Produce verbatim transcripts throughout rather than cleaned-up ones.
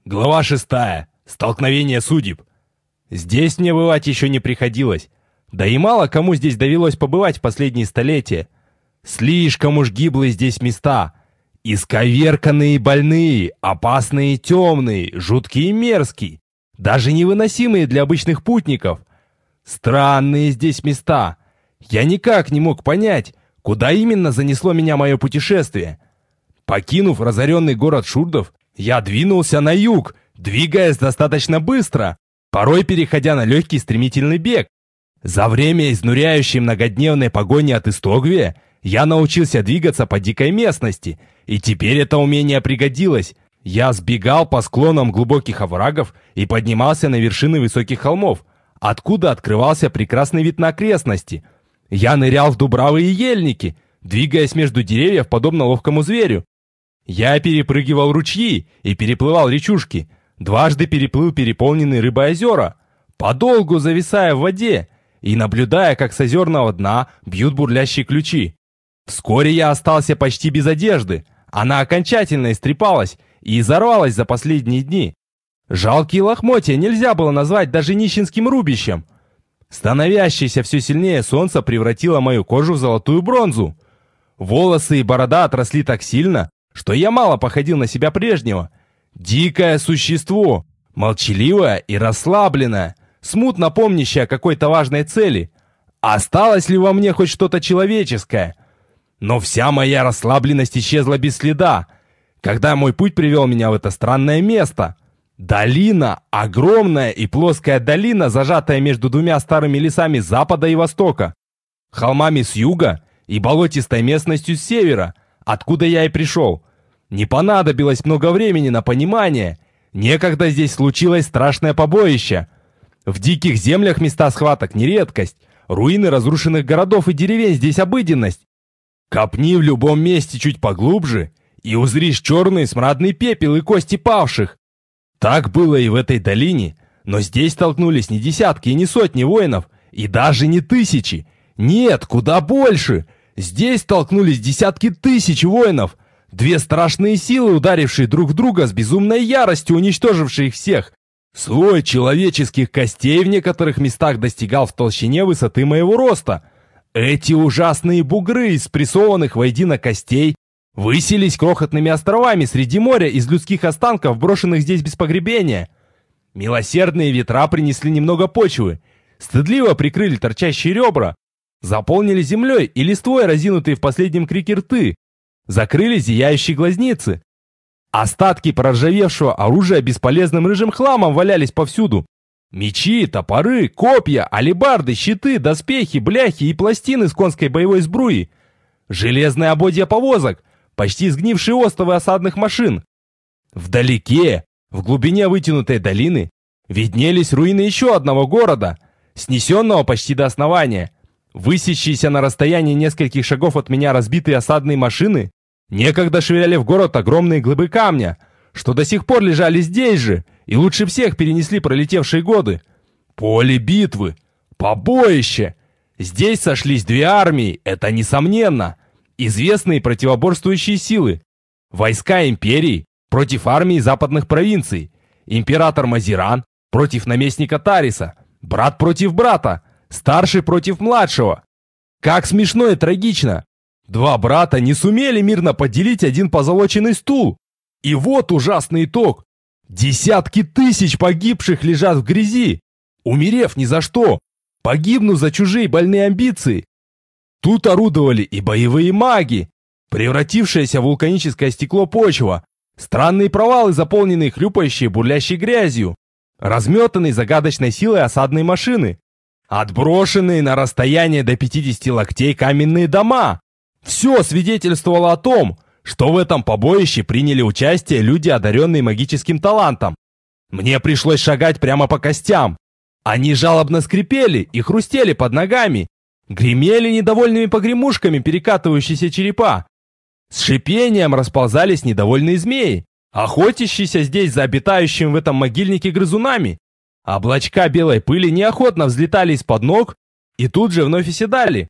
Глава шестая. Столкновение судеб. Здесь мне бывать еще не приходилось. Да и мало кому здесь довелось побывать в последние столетия. Слишком уж гиблые здесь места. Исковерканные и больные, опасные и темные, жуткие и мерзкие. Даже невыносимые для обычных путников. Странные здесь места. Я никак не мог понять, куда именно занесло меня мое путешествие. Покинув разоренный город шурдов, я двинулся на юг, двигаясь достаточно быстро, порой переходя на легкий стремительный бег. За время изнуряющей многодневной погони от Истогвия я научился двигаться по дикой местности, и теперь это умение пригодилось. Я сбегал по склонам глубоких оврагов и поднимался на вершины высоких холмов, откуда открывался прекрасный вид на окрестности. Я нырял в дубравы и ельники, двигаясь между деревьев подобно ловкому зверю. Я перепрыгивал ручьи и переплывал речушки, дважды переплыл переполненные рыбой озера, подолгу зависая в воде и наблюдая, как с озерного дна бьют бурлящие ключи. Вскоре я остался почти без одежды, она окончательно истрепалась и изорвалась за последние дни. Жалкие лохмотья нельзя было назвать даже нищенским рубищем. Становящееся все сильнее солнце превратило мою кожу в золотую бронзу. Волосы и борода отросли так сильно, что я мало походил на себя прежнего. Дикое существо, молчаливое и расслабленное, смутно помнящее о какой-то важной цели. Осталось ли во мне хоть что-то человеческое? Но вся моя расслабленность исчезла без следа, когда мой путь привел меня в это странное место. Долина, огромная и плоская долина, зажатая между двумя старыми лесами с запада и востока, холмами с юга и болотистой местностью с севера, откуда я и пришел. Не понадобилось много времени на понимание. Некогда здесь случилось страшное побоище. В диких землях места схваток не редкость. Руины разрушенных городов и деревень здесь обыденность. Копни в любом месте чуть поглубже, и узришь черный смрадный пепел и кости павших. Так было и в этой долине, но здесь столкнулись не десятки и не сотни воинов, и даже не тысячи. Нет, куда больше. Здесь столкнулись десятки тысяч воинов, две страшные силы, ударившие друг в друга с безумной яростью, уничтожившие их всех. Слой человеческих костей в некоторых местах достигал в толщине высоты моего роста. Эти ужасные бугры из спрессованных воедино костей высились крохотными островами среди моря из людских останков, брошенных здесь без погребения. Милосердные ветра принесли немного почвы, стыдливо прикрыли торчащие ребра, заполнили землей и листвой разинутые в последнем крике рты, закрыли зияющие глазницы. Остатки проржавевшего оружия бесполезным рыжим хламом валялись повсюду. Мечи, топоры, копья, алебарды, щиты, доспехи, бляхи и пластины с конской боевой сбруи, железные ободья повозок, почти сгнившие остовы осадных машин. Вдалеке, в глубине вытянутой долины, виднелись руины еще одного города, снесенного почти до основания. Высящиеся на расстоянии нескольких шагов от меня разбитые осадные машины некогда швыряли в город огромные глыбы камня, что до сих пор лежали здесь же и лучше всех перенесли пролетевшие годы. Поле битвы, побоище. Здесь сошлись две армии, это несомненно. Известные противоборствующие силы. Войска империи против армии западных провинций. Император Мазиран против наместника Тариса. Брат против брата. Старший против младшего. Как смешно и трагично. Два брата не сумели мирно поделить один позолоченный стул. И вот ужасный итог. Десятки тысяч погибших лежат в грязи, умерев ни за что, погибнув за чужие больные амбиции. Тут орудовали и боевые маги, превратившееся в вулканическое стекло почва, странные провалы, заполненные хлюпающей бурлящей грязью, разметанные загадочной силой осадные машины, отброшенные на расстояние до пятидесяти локтей каменные дома. Все свидетельствовало о том, что в этом побоище приняли участие люди, одаренные магическим талантом. Мне пришлось шагать прямо по костям. Они жалобно скрипели и хрустели под ногами, гремели недовольными погремушками перекатывающиеся черепа. С шипением расползались недовольные змеи, охотящиеся здесь за обитающими в этом могильнике грызунами. Облачка белой пыли неохотно взлетали из-под ног и тут же вновь оседали.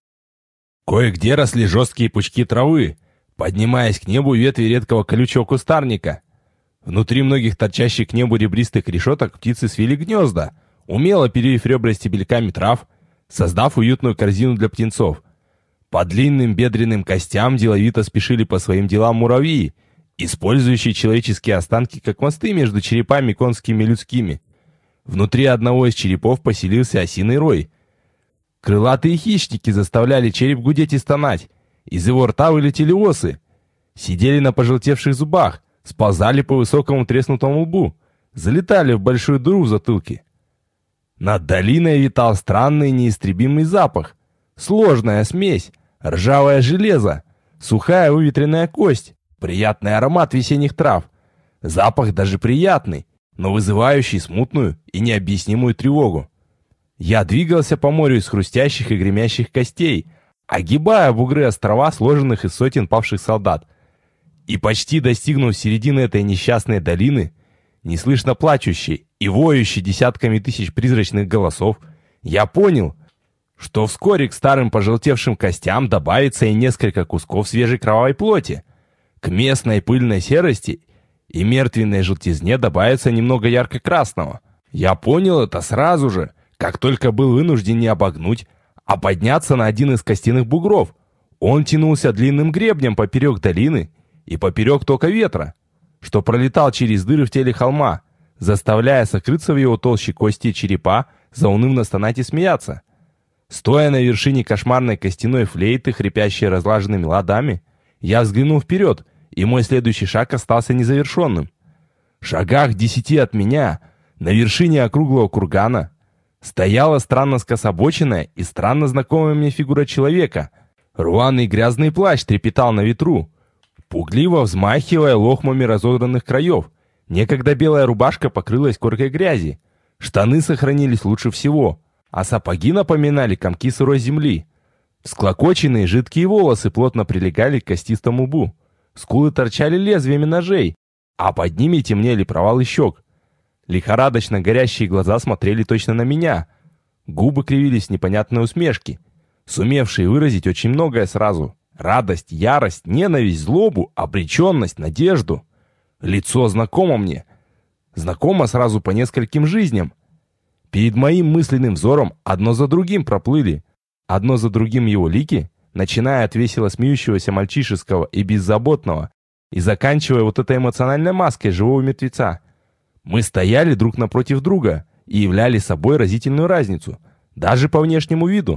Кое-где росли жесткие пучки травы, поднимаясь к небу ветви редкого колючего кустарника. Внутри многих торчащих к небу ребристых решеток птицы свили гнезда, умело перевив ребра стебельками трав, создав уютную корзину для птенцов. По длинным бедренным костям деловито спешили по своим делам муравьи, использующие человеческие останки как мосты между черепами конскими и людскими. Внутри одного из черепов поселился осиный рой. Крылатые хищники заставляли череп гудеть и стонать. Из его рта вылетели осы. Сидели на пожелтевших зубах, сползали по высокому треснутому лбу, залетали в большую дыру в затылке. Над долиной витал странный неистребимый запах. Сложная смесь, ржавое железо, сухая выветренная кость, приятный аромат весенних трав. Запах даже приятный, но вызывающий смутную и необъяснимую тревогу. Я двигался по морю из хрустящих и гремящих костей, огибая бугры острова, сложенных из сотен павших солдат. И почти достигнув середины этой несчастной долины, неслышно плачущей и воющей десятками тысяч призрачных голосов, я понял, что вскоре к старым пожелтевшим костям добавится и несколько кусков свежей кровавой плоти. К местной пыльной серости и мертвенной желтизне добавится немного ярко-красного. Я понял это сразу же, как только был вынужден не обогнуть, а подняться на один из костяных бугров. Он тянулся длинным гребнем поперек долины и поперек тока ветра, что пролетал через дыры в теле холма, заставляя сокрыться в его толще кости черепа, заунывно стонать и смеяться. Стоя на вершине кошмарной костяной флейты, хрипящей разлаженными ладами, я взглянул вперед, и мой следующий шаг остался незавершенным. В шагах десяти от меня, на вершине округлого кургана, стояла странно скособоченная и странно знакомая мне фигура человека. Рваный грязный плащ трепетал на ветру, пугливо взмахивая лохмами разодранных краев. Некогда белая рубашка покрылась коркой грязи. Штаны сохранились лучше всего, а сапоги напоминали комки сырой земли. Всклокоченные жидкие волосы плотно прилегали к костистому лбу. Скулы торчали лезвиями ножей, а под ними темнели провалы щек. Лихорадочно горящие глаза смотрели точно на меня. Губы кривились в непонятной усмешке, сумевшие выразить очень многое сразу. Радость, ярость, ненависть, злобу, обреченность, надежду. Лицо знакомо мне. Знакомо сразу по нескольким жизням. Перед моим мысленным взором одно за другим проплыли. Одно за другим его лики, начиная от весело смеющегося мальчишеского и беззаботного и заканчивая вот этой эмоциональной маской живого мертвеца. Мы стояли друг напротив друга и являли собой разительную разницу, даже по внешнему виду.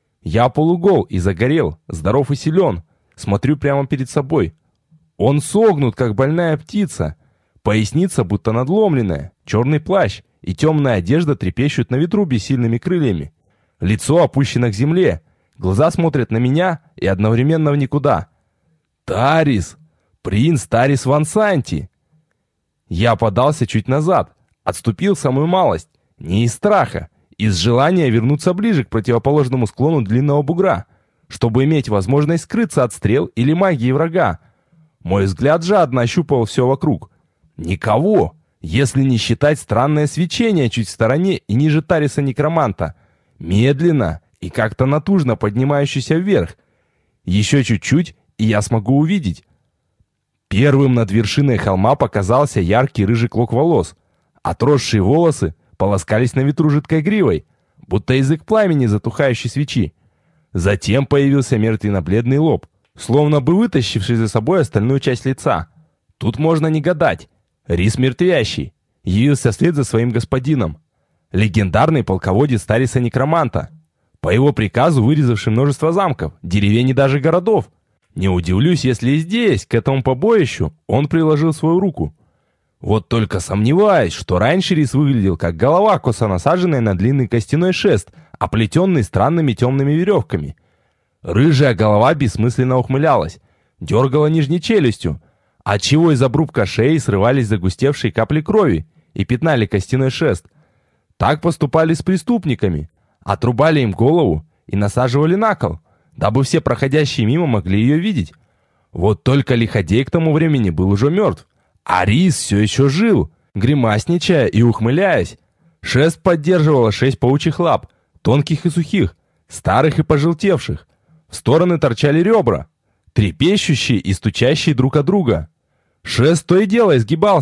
Я полугол и загорел, здоров и силен, смотрю прямо перед собой. Он согнут, как больная птица, поясница будто надломленная, черный плащ и темная одежда трепещут на ветру бессильными крыльями. Лицо опущено к земле, глаза смотрят на меня и одновременно в никуда. Тарис! Принц Тарис Ван Санти! Я подался чуть назад, отступил самую малость, не из страха, из желания вернуться ближе к противоположному склону длинного бугра, чтобы иметь возможность скрыться от стрел или магии врага. Мой взгляд жадно ощупывал все вокруг. Никого, если не считать странное свечение чуть в стороне и ниже Тариса Некроманта, медленно и как-то натужно поднимающийся вверх. Еще чуть-чуть, и я смогу увидеть. Первым над вершиной холма показался яркий рыжий клок волос. Отросшие волосы полоскались на ветру жидкой гривой, будто язык пламени затухающей свечи. Затем появился мертвенно-бледный лоб, словно бы вытащивший за собой остальную часть лица. Тут можно не гадать. Рис Мертвящий явился вслед за своим господином. Легендарный полководец Тариса Некроманта, по его приказу вырезавший множество замков, деревень и даже городов. Не удивлюсь, если и здесь, к этому побоищу, он приложил свою руку. Вот только сомневаюсь, что раньше Рис выглядел как голова, косо насаженная на длинный костяной шест, оплетенный странными темными веревками. Рыжая голова бессмысленно ухмылялась, дергала нижней челюстью, отчего из обрубка шеи срывались загустевшие капли крови и пятнали костяной шест. Так поступали с преступниками, отрубали им голову и насаживали на кол, дабы все проходящие мимо могли ее видеть. Вот только лиходей к тому времени был уже мертв, а Рис все еще жил, гримасничая и ухмыляясь. Шест поддерживало шесть паучьих лап, тонких и сухих, старых и пожелтевших. В стороны торчали ребра, трепещущие и стучащие друг от друга. Шест то и дело изгибался,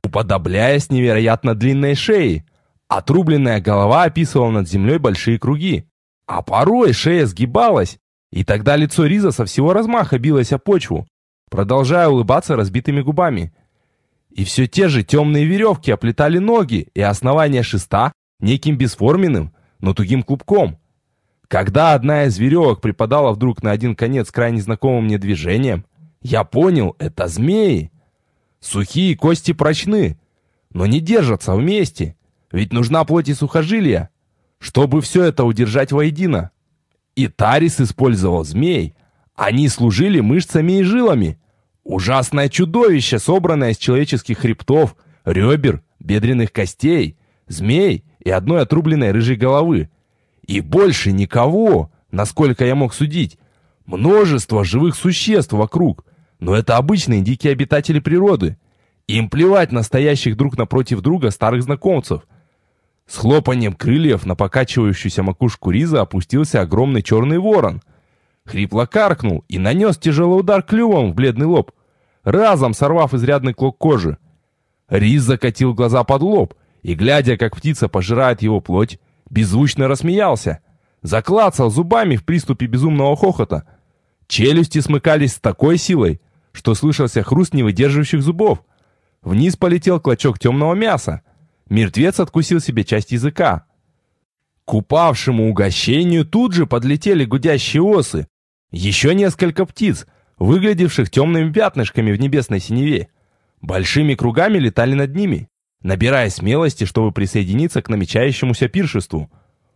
уподобляясь невероятно длинной шее. Отрубленная голова описывала над землей большие круги. А порой шея сгибалась, и тогда лицо Риза со всего размаха билось о почву, продолжая улыбаться разбитыми губами. И все те же темные веревки оплетали ноги и основание шеста неким бесформенным, но тугим клубком. Когда одна из веревок припадала вдруг на один конец крайне знакомым мне движением, я понял, это змеи. Сухие кости прочны, но не держатся вместе, ведь нужна плоть и сухожилия, чтобы все это удержать воедино. И Тарис использовал змей. Они служили мышцами и жилами. Ужасное чудовище, собранное из человеческих хребтов, ребер, бедренных костей, змей и одной отрубленной рыжей головы. И больше никого, насколько я мог судить. Множество живых существ вокруг, но это обычные дикие обитатели природы. Им плевать на стоящих друг напротив друга старых знакомцев. С хлопанием крыльев на покачивающуюся макушку Риза опустился огромный черный ворон. Хрипло каркнул и нанес тяжелый удар клювом в бледный лоб, разом сорвав изрядный клок кожи. Риз закатил глаза под лоб и, глядя, как птица пожирает его плоть, беззвучно рассмеялся, заклацал зубами в приступе безумного хохота. Челюсти смыкались с такой силой, что слышался хруст невыдерживающих зубов. Вниз полетел клочок темного мяса. Мертвец откусил себе часть языка. К упавшему угощению тут же подлетели гудящие осы. Еще несколько птиц, выглядевших темными пятнышками в небесной синеве, большими кругами летали над ними, набирая смелости, чтобы присоединиться к намечающемуся пиршеству.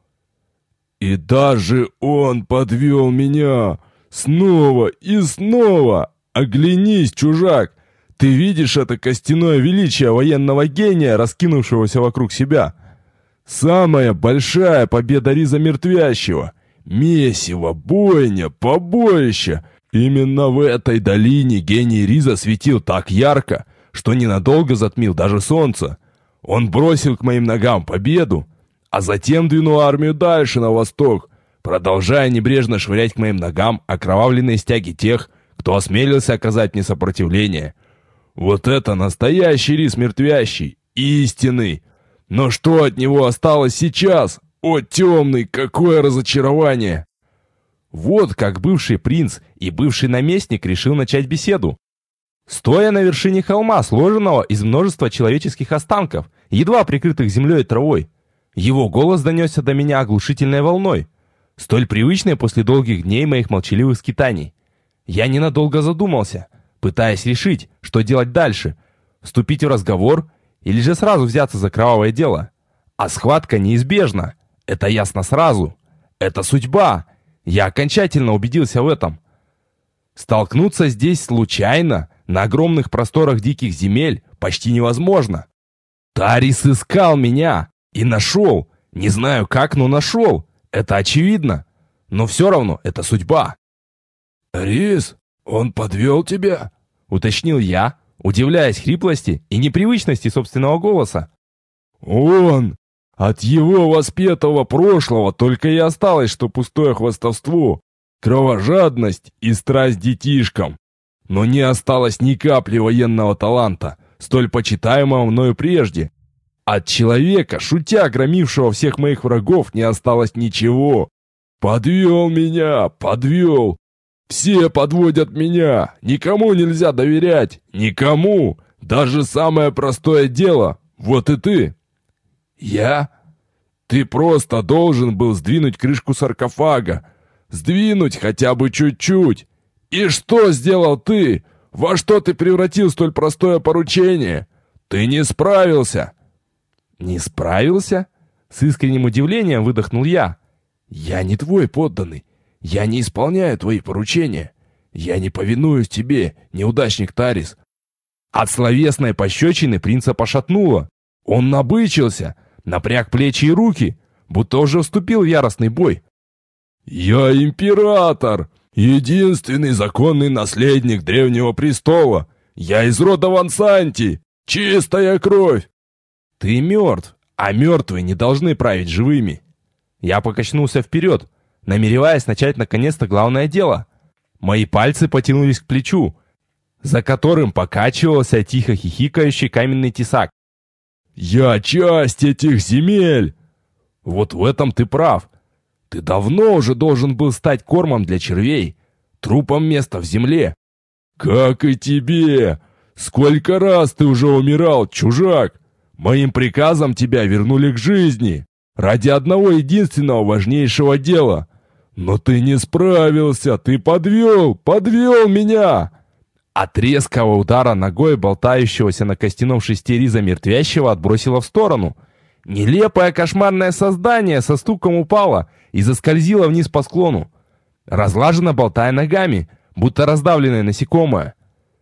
«И даже он подвел меня! Снова и снова! Оглянись, чужак! Ты видишь это костяное величие военного гения, раскинувшегося вокруг себя? Самая большая победа Риза Мертвящего! Месиво, бойня, побоище! Именно в этой долине гений Риза светил так ярко, что ненадолго затмил даже солнце. Он бросил к моим ногам победу, а затем двинул армию дальше на восток, продолжая небрежно швырять к моим ногам окровавленные стяги тех, кто осмелился оказать мне сопротивление. Вот это настоящий Риз Мертвящий, истинный! Но что от него осталось сейчас? О, темный, какое разочарование!» Вот как бывший принц и бывший наместник решил начать беседу. Стоя на вершине холма, сложенного из множества человеческих останков, едва прикрытых землей и травой, его голос донесся до меня оглушительной волной, столь привычной после долгих дней моих молчаливых скитаний. Я ненадолго задумался, пытаясь решить, что делать дальше, вступить в разговор или же сразу взяться за кровавое дело. А схватка неизбежна, это ясно сразу, это судьба. Я окончательно убедился в этом. Столкнуться здесь случайно, на огромных просторах диких земель, почти невозможно. Тарис искал меня и нашел. Не знаю как, но нашел. Это очевидно. Но все равно это судьба. «Риз, он подвел тебя?» — уточнил я, удивляясь хриплости и непривычности собственного голоса. «Он! От его воспетого прошлого только и осталось, что пустое хвастовство, кровожадность и страсть детишкам. Но не осталось ни капли военного таланта, столь почитаемого мною прежде. От человека, шутя громившего всех моих врагов, не осталось ничего. Подвел меня, подвел. Все подводят меня, никому нельзя доверять, никому. Даже самое простое дело, вот и ты». «Я? Ты просто должен был сдвинуть крышку саркофага. Сдвинуть хотя бы чуть-чуть. И что сделал ты? Во что ты превратил столь простое поручение? Ты не справился!» «Не справился?» С искренним удивлением выдохнул я. «Я не твой подданный. Я не исполняю твои поручения. Я не повинуюсь тебе, неудачник Тарис». От словесной пощечины принца пошатнуло. Он набычился, напряг плечи и руки, будто уже вступил в яростный бой. «Я император, единственный законный наследник древнего престола. Я из рода Вансанти, чистая кровь». «Ты мертв, а мертвые не должны править живыми». Я покачнулся вперед, намереваясь начать наконец-то главное дело. Мои пальцы потянулись к плечу. за которым покачивался тихо хихикающий каменный тесак. «Я часть этих земель!» «Вот в этом ты прав. Ты давно уже должен был стать кормом для червей, трупом места в земле». «Как и тебе! Сколько раз ты уже умирал, чужак! Моим приказом тебя вернули к жизни ради одного единственного важнейшего дела. Но ты не справился, ты подвел, подвел меня!» От резкого удара ногой болтающегося на костяном шесте риза мертвящего отбросило в сторону. Нелепое кошмарное создание со стуком упало и заскользило вниз по склону, разлаженно болтая ногами, будто раздавленное насекомое.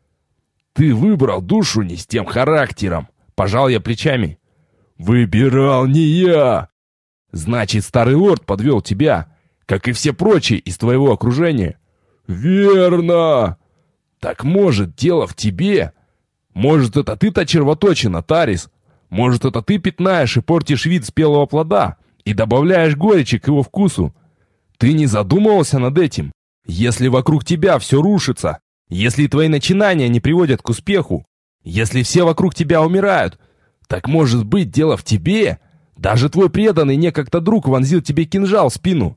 «Ты выбрал душу не с тем характером», — пожал я плечами. «Выбирал не я!» «Значит, старый лорд подвел тебя, как и все прочие из твоего окружения». «Верно!» «Так может, дело в тебе? Может, это ты та червоточина, Тарис? Может, это ты пятнаешь и портишь вид спелого плода и добавляешь горечи к его вкусу? Ты не задумывался над этим? Если вокруг тебя все рушится, если твои начинания не приводят к успеху, если все вокруг тебя умирают, так может быть, дело в тебе? Даже твой преданный некогда друг вонзил тебе кинжал в спину».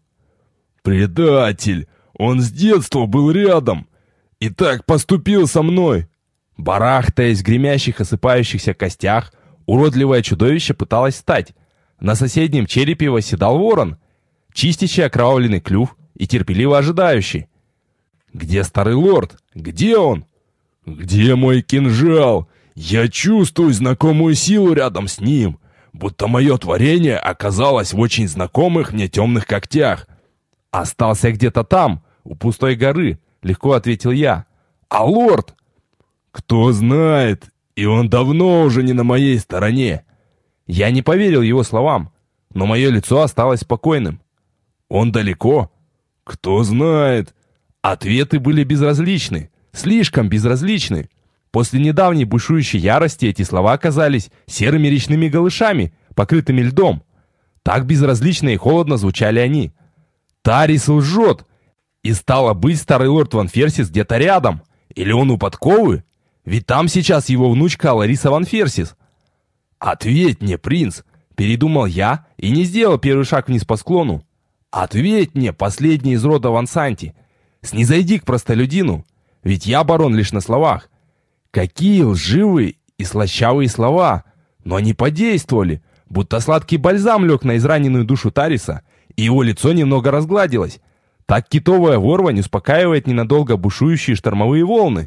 «Предатель! Он с детства был рядом и так поступил со мной!» Барахтаясь в гремящих осыпающихся костях, уродливое чудовище пыталось встать. На соседнем черепе восседал ворон, чистящий окровавленный клюв и терпеливо ожидающий. «Где старый лорд? Где он?» «Где мой кинжал? Я чувствую знакомую силу рядом с ним, будто мое творение оказалось в очень знакомых мне темных когтях». «Остался где-то там, у пустой горы», — легко ответил я. «А лорд?» «Кто знает, и он давно уже не на моей стороне». Я не поверил его словам, но мое лицо осталось спокойным. «Он далеко?» «Кто знает». Ответы были безразличны, слишком безразличны. После недавней бушующей ярости эти слова казались серыми речными голышами, покрытыми льдом. Так безразлично и холодно звучали они. Тарис лжет, и стало быть, старый лорд Ван Ферсис где-то рядом. Или он у подковы? Ведь там сейчас его внучка Лариса Ван Ферсис. «Ответь мне, принц!» — передумал я и не сделал первый шаг вниз по склону. «Ответь мне, последний из рода Ван Санти! Снизойди к простолюдину, ведь я барон лишь на словах. Какие лживые и слащавые слова, но они подействовали, будто сладкий бальзам лег на израненную душу Тариса, и его лицо немного разгладилось. Так китовая ворвань успокаивает ненадолго бушующие штормовые волны.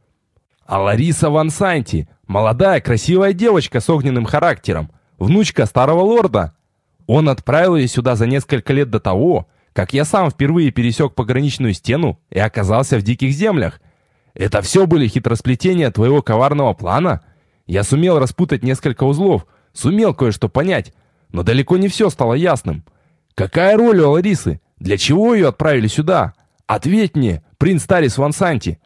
А Лариса Ван Санти, молодая красивая девочка с огненным характером, внучка старого лорда. Он отправил ее сюда за несколько лет до того, как я сам впервые пересек пограничную стену и оказался в диких землях. Это все были хитросплетения твоего коварного плана? Я сумел распутать несколько узлов, сумел кое-что понять, но далеко не все стало ясным. Какая роль у Ларисы? Для чего ее отправили сюда? Ответь мне, принц Тарис Ван Санти».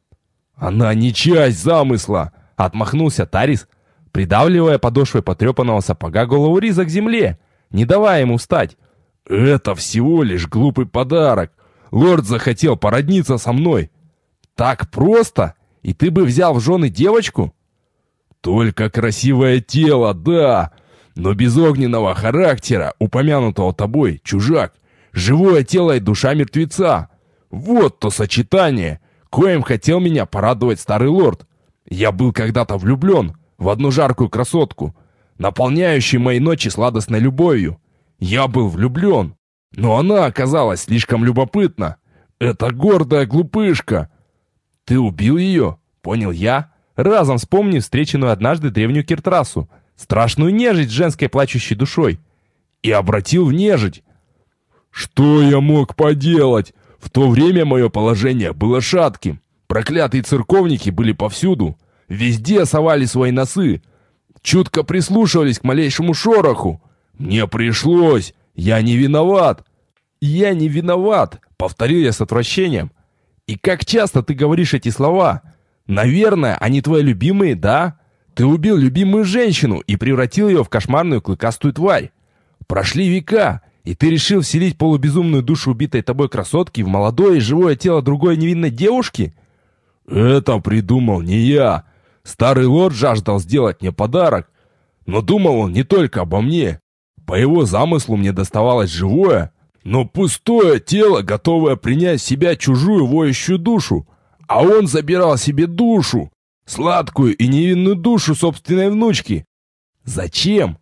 «Она не часть замысла», — отмахнулся Тарис, придавливая подошвой потрепанного сапога голову риза к земле, не давая ему встать. «Это всего лишь глупый подарок. Лорд захотел породниться со мной». «Так просто? И ты бы взял в жены девочку?» «Только красивое тело, да, но без огненного характера, упомянутого тобой, чужак. Живое тело и душа мертвеца. Вот то сочетание, коим хотел меня порадовать старый лорд. Я был когда-то влюблен в одну жаркую красотку, наполняющую мои ночи сладостной любовью. Я был влюблен, но она оказалась слишком любопытна. Это гордая глупышка». «Ты убил ее?» — понял я, разом вспомнив встреченную однажды древнюю Киртрасу, страшную нежить с женской плачущей душой, и обратил в нежить. «Что я мог поделать? В то время мое положение было шатким. Проклятые церковники были повсюду, везде совали свои носы, чутко прислушивались к малейшему шороху. Мне пришлось, я не виноват». «Я не виноват», — повторил я с отвращением. «И как часто ты говоришь эти слова? Наверное, они твои любимые, да? Ты убил любимую женщину и превратил ее в кошмарную клыкастую тварь. Прошли века, и ты решил вселить полубезумную душу убитой тобой красотки в молодое и живое тело другой невинной девушки?» Это придумал не я. Старый лорд жаждал сделать мне подарок. Но думал он не только обо мне. По его замыслу мне доставалось живое, но пустое тело, готовое принять в себя чужую воющую душу. А он забирал себе душу, сладкую и невинную душу собственной внучки. Зачем?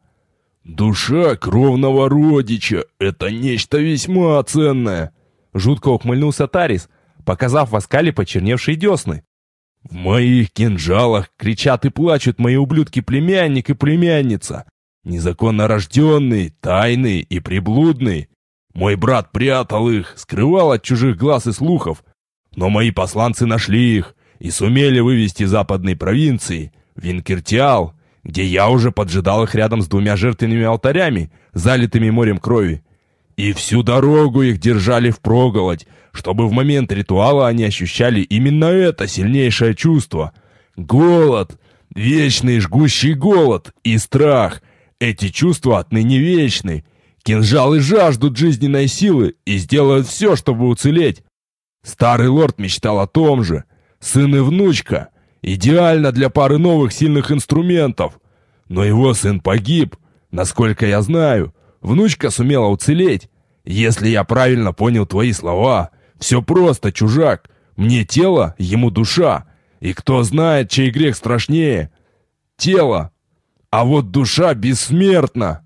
Душа кровного родича — это нечто весьма ценное. Жутко ухмыльнулся Тарис, показав в оскале почерневшие десны. В моих кинжалах кричат и плачут мои ублюдки-племянник и племянница. Незаконно рожденные, тайные и приблудные. Мой брат прятал их, скрывал от чужих глаз и слухов. Но мои посланцы нашли их и сумели вывести западной провинции, Винкертиал, где я уже поджидал их рядом с двумя жертвенными алтарями, залитыми морем крови. И всю дорогу их держали впроголодь, чтобы в момент ритуала они ощущали именно это сильнейшее чувство. Голод, вечный жгущий голод и страх. Эти чувства отныне вечны. Кинжалы жаждут жизненной силы и сделают все, чтобы уцелеть. Старый лорд мечтал о том же. Сын и внучка. Идеально для пары новых сильных инструментов. Но его сын погиб, насколько я знаю. Внучка сумела уцелеть. Если я правильно понял твои слова, все просто, чужак. Мне тело, ему душа. И кто знает, чей грех страшнее? Тело. А вот душа бессмертна.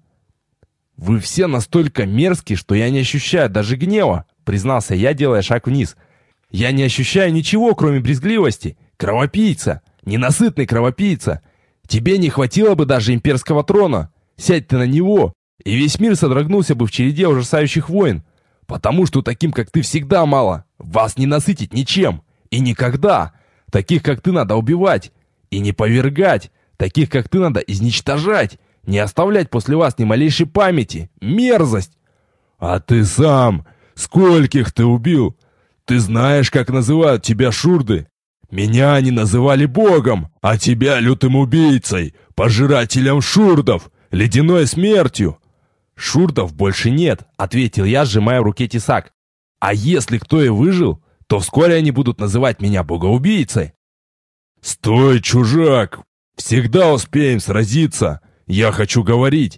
Вы все настолько мерзкие, что я не ощущаю даже гнева, признался я, делая шаг вниз. Я не ощущаю ничего, кроме брезгливости. Кровопийца, ненасытный кровопийца. Тебе не хватило бы даже имперского трона. Сядь ты на него, и весь мир содрогнулся бы в череде ужасающих войн. Потому что таким, как ты, всегда мало. Вас не насытить ничем. И никогда. Таких, как ты, надо убивать. И не повергать. Таких, как ты, надо изничтожать. Не оставлять после вас ни малейшей памяти. Мерзость. А ты сам, скольких ты убил? Ты знаешь, как называют тебя шурды? Меня они называли богом, а тебя лютым убийцей, пожирателем шурдов, ледяной смертью. Шурдов больше нет, ответил я, сжимая в руке тесак. А если кто и выжил, то вскоре они будут называть меня богоубийцей. Стой, чужак, всегда успеем сразиться. Я хочу говорить.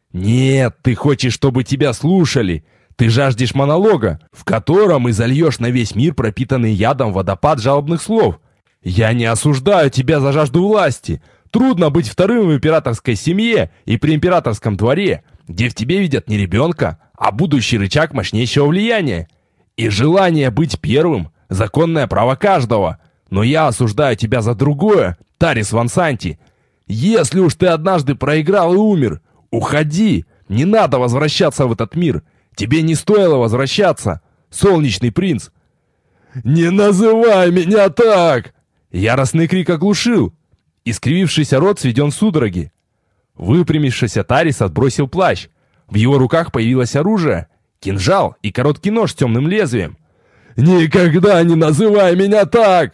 Нет, ты хочешь, чтобы тебя слушали. Ты жаждешь монолога, в котором и зальешь на весь мир пропитанный ядом водопад жалобных слов. Я не осуждаю тебя за жажду власти. Трудно быть вторым в императорской семье и при императорском дворе, где в тебе видят не ребенка, а будущий рычаг мощнейшего влияния. И желание быть первым – законное право каждого. Но я осуждаю тебя за другое, Тарис Ван Санти. Если уж ты однажды проиграл и умер, уходи, не надо возвращаться в этот мир. Тебе не стоило возвращаться, солнечный принц. «Не называй меня так!» Яростный крик оглушил. Искривившийся рот сведен в судороги. Выпрямившийся Тарис отбросил плащ. В его руках появилось оружие, кинжал и короткий нож с темным лезвием. «Никогда не называй меня так!»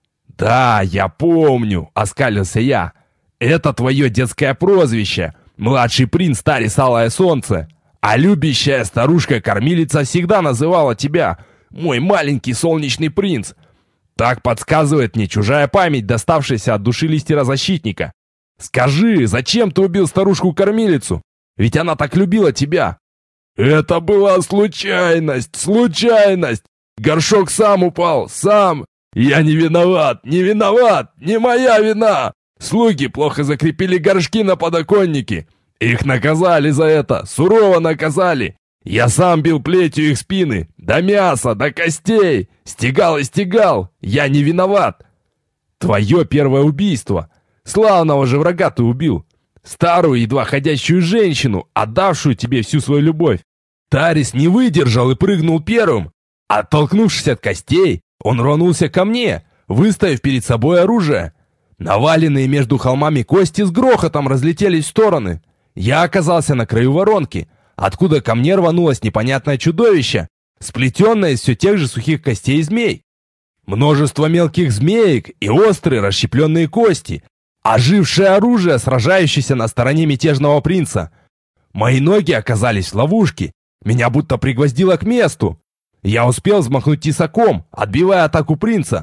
«Да, я помню», — оскалился я. «Это твое детское прозвище, младший принц Тарис Алое Солнце. А любящая старушка-кормилица всегда называла тебя мой маленький солнечный принц. Так подсказывает мне чужая память, доставшаяся от души листера-защитника. Скажи, зачем ты убил старушку-кормилицу? Ведь она так любила тебя». «Это была случайность, случайность! Горшок сам упал, сам! Я не виноват, не виноват, не моя вина! Слуги плохо закрепили горшки на подоконнике. Их наказали за это, сурово наказали. Я сам бил плетью их спины, до мяса, до костей. Стегал и стегал, я не виноват». «Твое первое убийство. Славного же врага ты убил. Старую, едва ходящую женщину, отдавшую тебе всю свою любовь. Тарис не выдержал и прыгнул первым. Оттолкнувшись от костей, он рванулся ко мне, выставив перед собой оружие. Наваленные между холмами кости с грохотом разлетелись в стороны. Я оказался на краю воронки, откуда ко мне рванулось непонятное чудовище, сплетенное из все тех же сухих костей змей. Множество мелких змеек и острые расщепленные кости, ожившее оружие, сражающееся на стороне мятежного принца. Мои ноги оказались в ловушке, меня будто пригвоздило к месту. Я успел взмахнуть тесаком, отбивая атаку принца.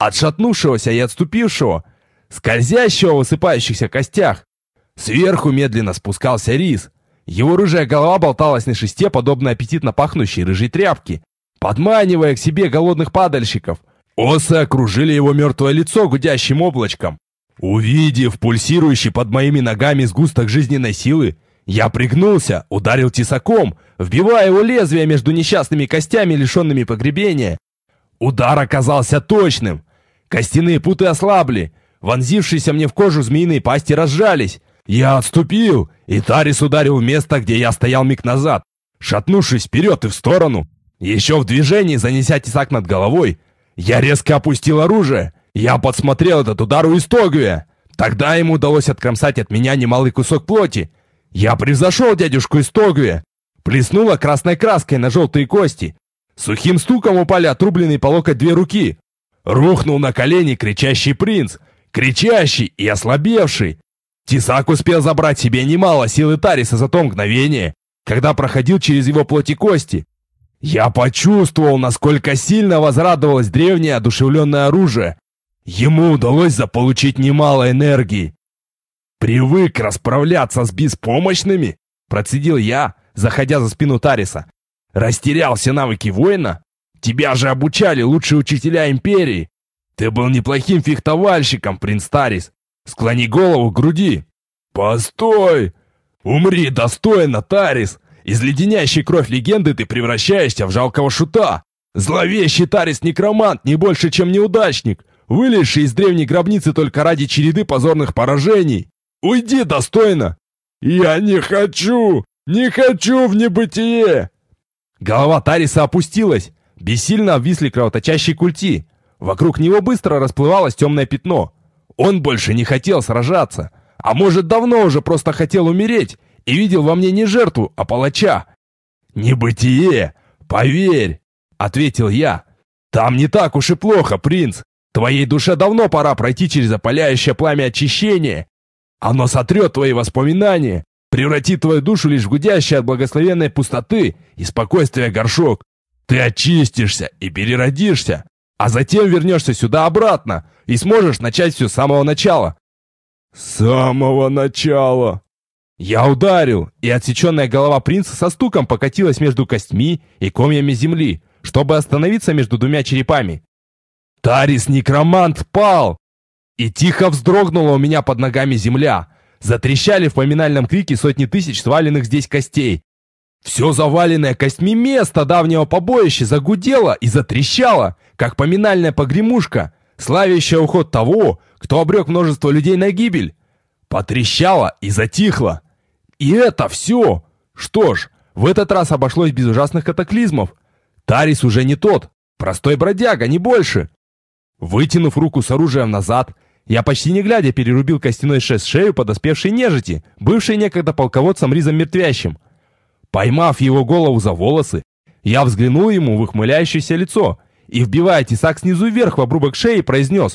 отшатнувшегося и отступившего, скользящего в высыпающихся костях. Сверху медленно спускался Рис. Его рыжая голова болталась на шесте, подобно аппетитно пахнущей рыжей тряпке, подманивая к себе голодных падальщиков. Осы окружили его мертвое лицо гудящим облачком. Увидев пульсирующий под моими ногами сгусток жизненной силы, я пригнулся, ударил тесаком, вбивая его лезвие между несчастными костями, лишенными погребения. Удар оказался точным. Костяные путы ослабли, вонзившиеся мне в кожу змеиные пасти разжались. Я отступил, и Тарис ударил в место, где я стоял миг назад, шатнувшись вперед и в сторону. Еще в движении, занеся тесак над головой, я резко опустил оружие. Я подсмотрел этот удар у Истогвия. Тогда ему удалось откромсать от меня немалый кусок плоти. Я превзошел дядюшку Истогвия. Плеснула красной краской на желтые кости. Сухим стуком упали отрубленные по локоть две руки. Рухнул на колени кричащий принц. Кричащий и ослабевший. Тесак успел забрать себе немало силы Тариса за то мгновение, когда проходил через его плоть и кости. Я почувствовал, насколько сильно возрадовалось древнее одушевленное оружие. Ему удалось заполучить немало энергии. «Привык расправляться с беспомощными?» Процедил я, заходя за спину Тариса. «Растерял все навыки воина? Тебя же обучали лучшие учителя Империи. Ты был неплохим фехтовальщиком, принц Тарис. Склони голову к груди». «Постой! Умри достойно, Тарис! Из леденящей кровь легенды ты превращаешься в жалкого шута. Зловещий Тарис-некромант не больше, чем неудачник, вылезший из древней гробницы только ради череды позорных поражений. Уйди достойно!» «Я не хочу! Не хочу в небытие!» Голова Тариса опустилась. Бессильно обвисли кровоточащие культи. Вокруг него быстро расплывалось темное пятно. Он больше не хотел сражаться. А может, давно уже просто хотел умереть и видел во мне не жертву, а палача. «Небытие! Поверь!» — ответил я. «Там не так уж и плохо, принц. Твоей душе давно пора пройти через опаляющее пламя очищения. Оно сотрет твои воспоминания, превратит твою душу лишь в гудящий от благословенной пустоты и спокойствия горшок. Ты очистишься и переродишься, а затем вернешься сюда обратно и сможешь начать все с самого начала». «С самого начала!» Я ударил, и отсеченная голова принца со стуком покатилась между костьми и комьями земли, чтобы остановиться между двумя черепами. Тарис-некромант пал! И тихо вздрогнула у меня под ногами земля. Затрещали в поминальном крике сотни тысяч сваленных здесь костей. Все заваленное костьми место давнего побоища загудело и затрещало, как поминальная погремушка, славящая уход того, кто обрек множество людей на гибель. Потрещало и затихло. И это все. Что ж, в этот раз обошлось без ужасных катаклизмов. Тарис уже не тот, простой бродяга, не больше. Вытянув руку с оружием назад, я почти не глядя перерубил костяной шест шею подоспевшей нежити, бывшей некогда полководцем Ризом Мертвящим. Поймав его голову за волосы, я взглянул ему в ухмыляющееся лицо и, вбивая тесак снизу вверх в обрубок шеи, произнес: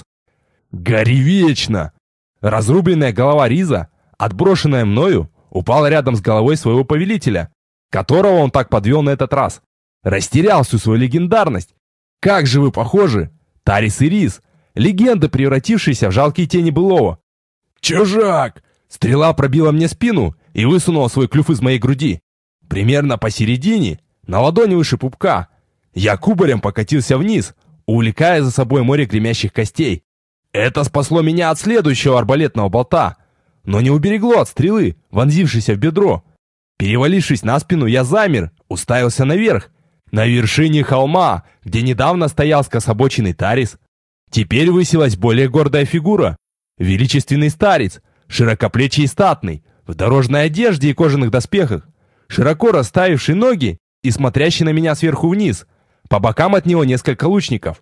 «Гори вечно!» Разрубленная голова Риза, отброшенная мною, упала рядом с головой своего повелителя, которого он так подвел на этот раз. Растерял всю свою легендарность. Как же вы похожи, Тарис и Риз, легенды, превратившиеся в жалкие тени былого. «Чужак!» Стрела пробила мне спину и высунула свой клюв из моей груди. Примерно посередине, на ладони выше пупка, я кубарем покатился вниз, увлекая за собой море гремящих костей. Это спасло меня от следующего арбалетного болта, но не уберегло от стрелы, вонзившейся в бедро. Перевалившись на спину, я замер, уставился наверх, на вершине холма, где недавно стоял скособоченный Тарис. Теперь высилась более гордая фигура. Величественный старец, широкоплечий и статный, в дорожной одежде и кожаных доспехах, широко расставивший ноги и смотрящий на меня сверху вниз. По бокам от него несколько лучников.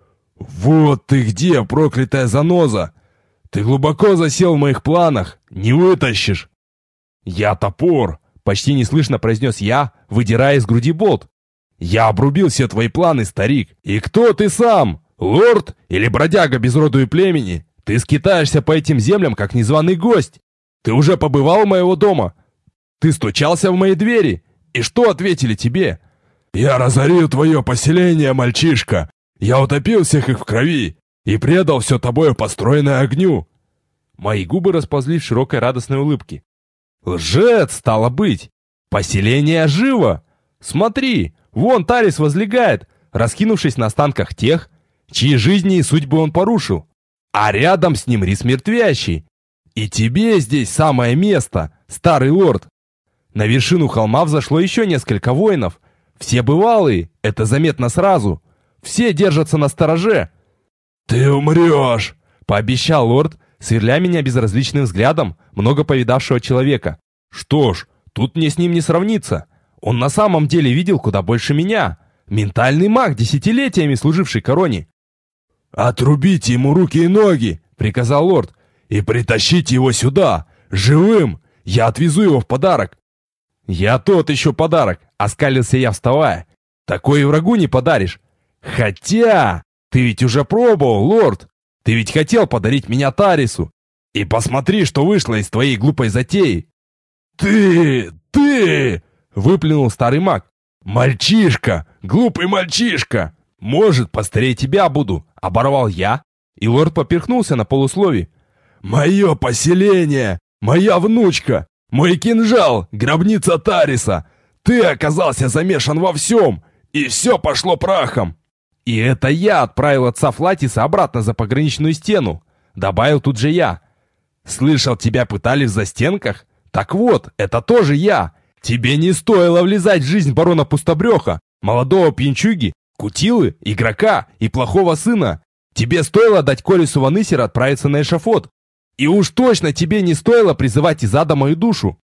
«Вот ты где, проклятая заноза! Ты глубоко засел в моих планах, не вытащишь!» «Я топор!» — почти неслышно произнес я, выдирая из груди болт. «Я обрубил все твои планы, старик! И кто ты сам? Лорд или бродяга без роду и племени? Ты скитаешься по этим землям, как незваный гость! Ты уже побывал у моего дома? Ты стучался в мои двери? И что ответили тебе?» «Я разорил твое поселение, мальчишка! Я утопил всех их в крови! и предал все тобою построенное огню». Мои губы расползлись в широкой радостной улыбке. «Лжец, стало быть! Поселение живо! Смотри, вон Тарис возлегает, раскинувшись на останках тех, чьи жизни и судьбы он порушил. А рядом с ним рис мертвящий. И тебе здесь самое место, старый лорд!» На вершину холма взошло еще несколько воинов. Все бывалые, это заметно сразу. Все держатся на стороже. «Ты умрешь!» — пообещал лорд, сверля меня безразличным взглядом много повидавшего человека. Что ж, тут мне с ним не сравниться. Он на самом деле видел куда больше меня. Ментальный маг, десятилетиями служивший короне. «Отрубите ему руки и ноги!» — приказал лорд. «И притащите его сюда, живым! Я отвезу его в подарок!» «Я тот еще подарок!» — оскалился я, вставая. «Такое врагу не подаришь! Хотя, ты ведь уже пробовал, лорд! Ты ведь хотел подарить меня Тарису! И посмотри, что вышло из твоей глупой затеи!» «Ты! Ты!» — выплюнул старый маг. «Мальчишка! Глупый мальчишка!» «Может, постарее тебя буду!» — оборвал я, и лорд поперхнулся на полуслове. «Мое поселение! Моя внучка! Мой кинжал! Гробница Тариса! Ты оказался замешан во всем! И все пошло прахом!» «И это я отправил отца Флатиса обратно за пограничную стену!» — добавил тут же я. «Слышал, тебя пытали в застенках? Так вот, это тоже я! Тебе не стоило влезать в жизнь барона Пустобреха, молодого пьянчуги, кутилы, игрока и плохого сына. Тебе стоило дать Корису Ванысера отправиться на эшафот. И уж точно тебе не стоило призывать из ада мою душу».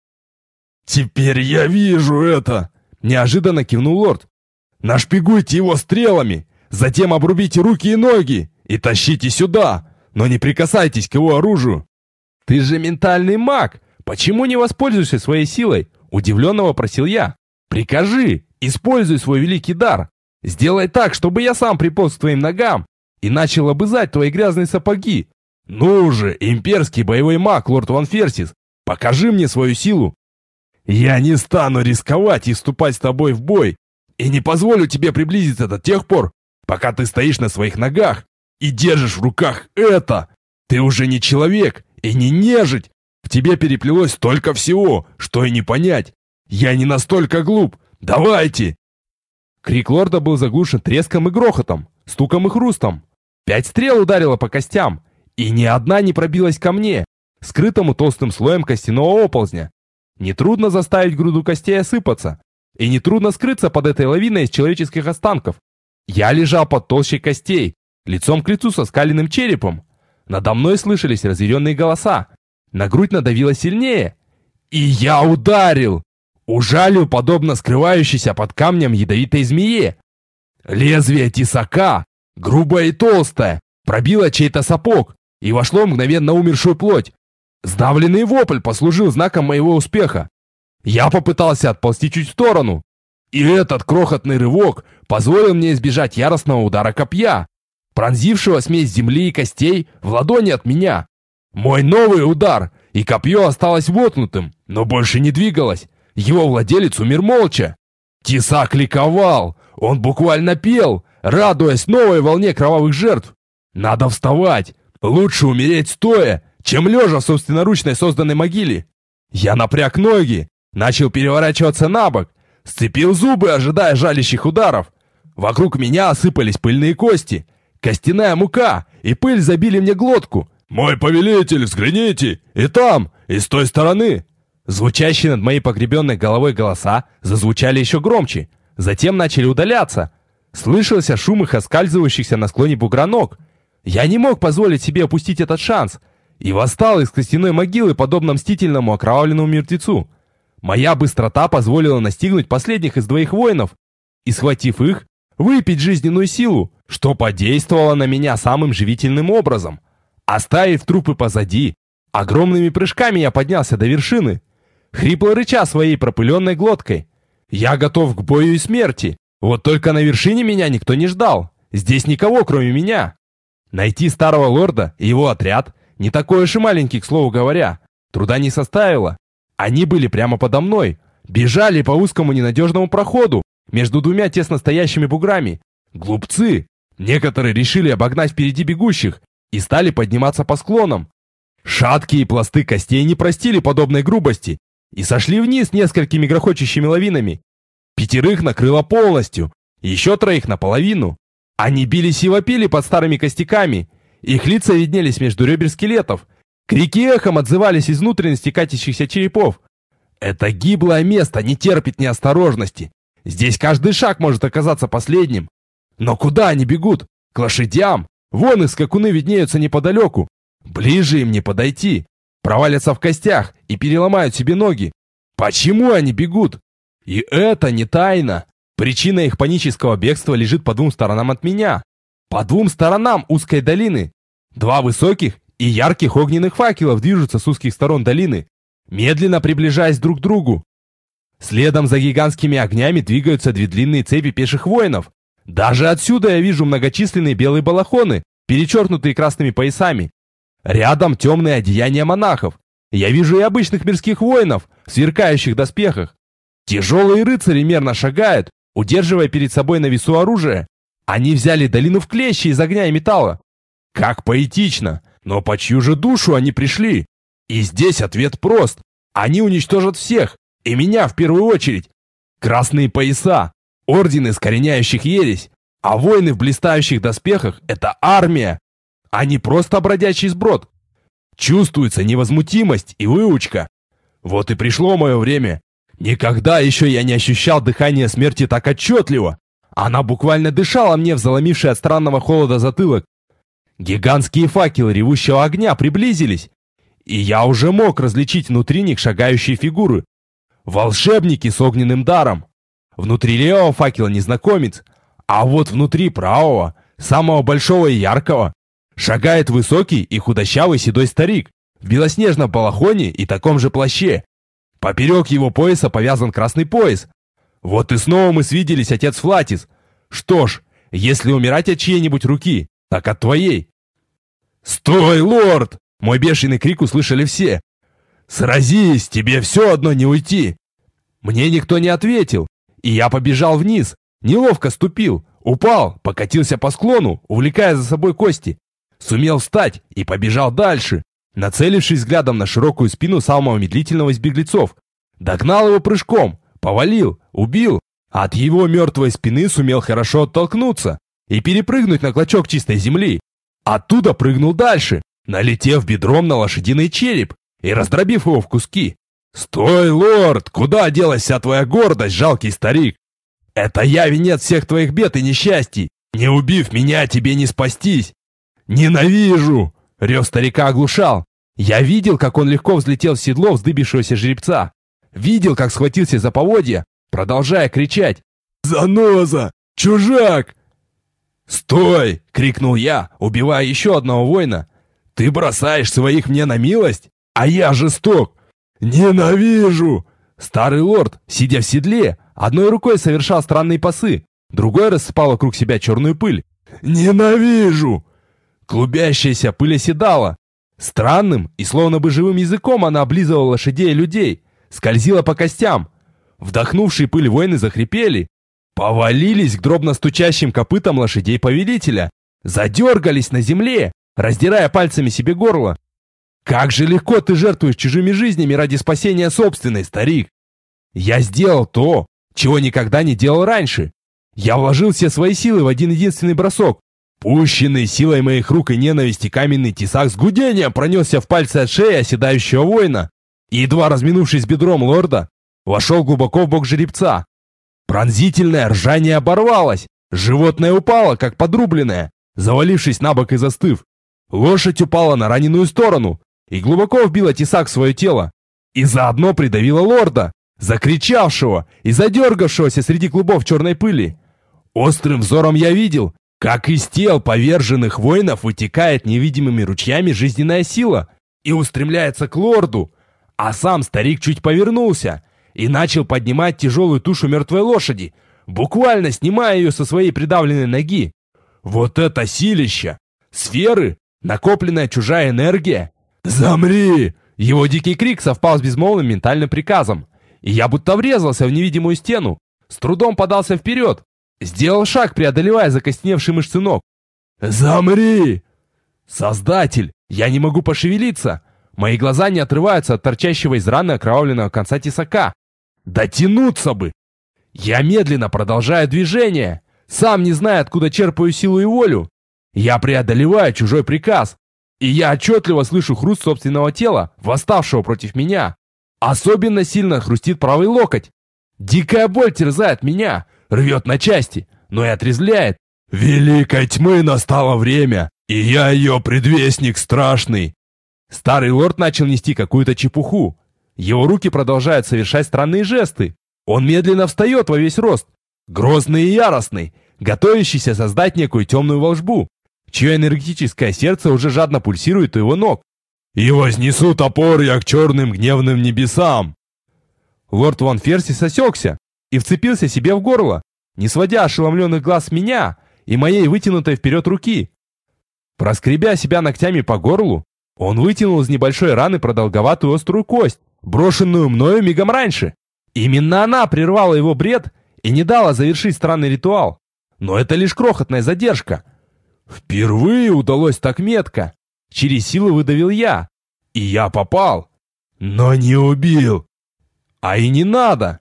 «Теперь я вижу это!» — неожиданно кивнул лорд. «Нашпигуйте его стрелами, затем обрубите руки и ноги и тащите сюда, но не прикасайтесь к его оружию». «Ты же ментальный маг! Почему не воспользуешься своей силой?» — удивленно вопросил я. «Прикажи, используй свой великий дар. Сделай так, чтобы я сам приполз к твоим ногам и начал обызать твои грязные сапоги. Ну же, имперский боевой маг, лорд Ван Ферсис, покажи мне свою силу». «Я не стану рисковать и вступать с тобой в бой, и не позволю тебе приблизиться до тех пор, пока ты стоишь на своих ногах и держишь в руках это. Ты уже не человек и не нежить. В тебе переплелось столько всего, что и не понять. Я не настолько глуп. Давайте!» Крик лорда был заглушен треском и грохотом, стуком и хрустом. Пять стрел ударило по костям, и ни одна не пробилась ко мне, скрытому толстым слоем костяного оползня. Нетрудно заставить груду костей осыпаться, и нетрудно скрыться под этой лавиной из человеческих останков. Я лежал под толщей костей, лицом к лицу со скаленным черепом. Надо мной слышались разъяренные голоса. На грудь надавило сильнее. И я ударил! Ужалил, подобно скрывающейся под камнем ядовитой змее. Лезвие тесака, грубое и толстое, пробило чей-то сапог и вошло в мгновенно умершую плоть. Сдавленный вопль послужил знаком моего успеха. Я попытался отползти чуть в сторону, и этот крохотный рывок позволил мне избежать яростного удара копья, пронзившего смесь земли и костей в ладони от меня. Мой новый удар, и копье осталось воткнутым, но больше не двигалось. Его владелец умер молча. Тесак ликовал, он буквально пел, радуясь новой волне кровавых жертв. Надо вставать, лучше умереть стоя, чем лежа в собственноручной созданной могиле. Я напряг ноги, начал переворачиваться на бок, сцепил зубы, ожидая жалящих ударов. Вокруг меня осыпались пыльные кости, костяная мука и пыль забили мне глотку. «Мой повелитель, взгляните! И там, и с той стороны!» Звучащие над моей погребенной головой голоса зазвучали еще громче, затем начали удаляться. Слышался шум их оскальзывающихся на склоне бугра ног. Я не мог позволить себе упустить этот шанс и восстал из костяной могилы, подобно мстительному окровавленному мертвецу. Моя быстрота позволила настигнуть последних из двоих воинов и, схватив их, выпить жизненную силу, что подействовало на меня самым живительным образом. Оставив трупы позади, огромными прыжками я поднялся до вершины, хрипло рыча своей пропыленной глоткой. Я готов к бою и смерти, вот только на вершине меня никто не ждал, здесь никого, кроме меня. Найти старого лорда и его отряд, не такой уж и маленький, к слову говоря, труда не составило. Они были прямо подо мной, бежали по узкому ненадежному проходу между двумя тесно стоящими буграми. Глупцы! Некоторые решили обогнать впереди бегущих и стали подниматься по склонам. Шаткие пласты костей не простили подобной грубости и сошли вниз несколькими грохочущими лавинами. Пятерых накрыло полностью, еще троих наполовину. Они бились и вопили под старыми костяками. Их лица виднелись между ребер скелетов. Крики эхом отзывались из внутренности катящихся черепов. Это гиблое место не терпит неосторожности. Здесь каждый шаг может оказаться последним. Но куда они бегут? К лошадям? Вон их скакуны виднеются неподалеку. Ближе им не подойти. Провалятся в костях и переломают себе ноги. Почему они бегут? И это не тайна. Причина их панического бегства лежит по двум сторонам от меня. По двум сторонам узкой долины. Два высоких и ярких огненных факелов движутся с узких сторон долины, медленно приближаясь друг к другу. Следом за гигантскими огнями двигаются две длинные цепи пеших воинов. Даже отсюда я вижу многочисленные белые балахоны, перечеркнутые красными поясами. Рядом темные одеяния монахов. Я вижу и обычных мирских воинов в сверкающих доспехах. Тяжелые рыцари мерно шагают, удерживая перед собой на весу оружие. Они взяли долину в клещи из огня и металла. Как поэтично, но по чью же душу они пришли? И здесь ответ прост. Они уничтожат всех, и меня в первую очередь. Красные пояса, орден искореняющих ересь, а воины в блистающих доспехах — это армия, а не просто бродячий сброд. Чувствуется невозмутимость и выучка. Вот и пришло мое время. Никогда еще я не ощущал дыхание смерти так отчетливо. Она буквально дышала мне в заломивший от странного холода затылок. Гигантские факелы ревущего огня приблизились, и я уже мог различить внутри них шагающие фигуры. Волшебники с огненным даром. Внутри левого факела незнакомец, а вот внутри правого, самого большого и яркого, шагает высокий и худощавый седой старик в белоснежном балахоне и таком же плаще. Поперек его пояса повязан красный пояс. Вот и снова мы свиделись, отец Флатис. Что ж, если умирать от чьей-нибудь руки, так от твоей. «Стой, лорд!» — мой бешеный крик услышали все. «Сразись, тебе все одно не уйти!» Мне никто не ответил, и я побежал вниз, неловко ступил, упал, покатился по склону, увлекая за собой кости. Сумел встать и побежал дальше, нацелившись взглядом на широкую спину самого медлительного из беглецов. Догнал его прыжком, повалил, убил, а от его мертвой спины сумел хорошо оттолкнуться и перепрыгнуть на клочок чистой земли. Оттуда прыгнул дальше, налетев бедром на лошадиный череп и раздробив его в куски. «Стой, лорд! Куда делась вся твоя гордость, жалкий старик? Это я венец всех твоих бед и несчастий! Не убив меня, тебе не спастись! Ненавижу!» Рев старика оглушал. Я видел, как он легко взлетел в седло вздыбившегося жеребца. Видел, как схватился за поводья, продолжая кричать: «Заноза! Чужак!» «Стой!» — крикнул я, убивая еще одного воина. «Ты бросаешь своих мне на милость? А я жесток! Ненавижу!» Старый лорд, сидя в седле, одной рукой совершал странные пасы, другой рассыпал вокруг себя черную пыль. «Ненавижу!» Клубящаяся пыль оседала. Странным и словно бы живым языком она облизывала лошадей и людей, скользила по костям. Вдохнувшие пыль воины захрипели, повалились к дробно стучащим копытам лошадей повелителя, задергались на земле, раздирая пальцами себе горло. «Как же легко ты жертвуешь чужими жизнями ради спасения собственной, старик!» Я сделал то, чего никогда не делал раньше. Я вложил все свои силы в один единственный бросок. Пущенный силой моих рук и ненависти каменный тесак с гудением пронесся в пальцы от шеи оседающего воина и, едва разминувшись бедром лорда, вошел глубоко в бок жеребца. Пронзительное ржание оборвалось, животное упало, как подрубленное, завалившись на бок и застыв. Лошадь упала на раненую сторону и глубоко вбила тесак в свое тело, и заодно придавила лорда, закричавшего и задергавшегося среди клубов черной пыли. Острым взором я видел, как из тел поверженных воинов вытекает невидимыми ручьями жизненная сила и устремляется к лорду, а сам старик чуть повернулся и начал поднимать тяжелую тушу мертвой лошади, буквально снимая ее со своей придавленной ноги. Вот это силища! Сферы, накопленная чужая энергия. «Замри!» Его дикий крик совпал с безмолвным ментальным приказом, и я будто врезался в невидимую стену, с трудом подался вперед, сделал шаг, преодолевая закостеневший мышцы ног. «Замри!» «Создатель! Я не могу пошевелиться! Мои глаза не отрываются от торчащего из раны окровавленного конца тесака! Дотянуться бы!» Я медленно продолжаю движение, сам не зная, откуда черпаю силу и волю. Я преодолеваю чужой приказ, и я отчетливо слышу хруст собственного тела, восставшего против меня. Особенно сильно хрустит правый локоть. Дикая боль терзает меня, рвет на части, но и отрезвляет. «Великой тьмы настало время, и я ее предвестник страшный!» Старый лорд начал нести какую-то чепуху. Его руки продолжают совершать странные жесты. Он медленно встает во весь рост, грозный и яростный, готовящийся создать некую темную волшбу, чье энергетическое сердце уже жадно пульсирует у его ног. «И вознесу топор я к черным гневным небесам!» Лорд Ван Ферсис осекся и вцепился себе в горло, не сводя ошеломленных глаз с меня и моей вытянутой вперед руки. Проскребя себя ногтями по горлу, он вытянул из небольшой раны продолговатую острую кость, брошенную мною мигом раньше. Именно она прервала его бред и не дала завершить странный ритуал. Но это лишь крохотная задержка. Впервые удалось так метко. Через силу выдавил я. И я попал. Но не убил. А и не надо.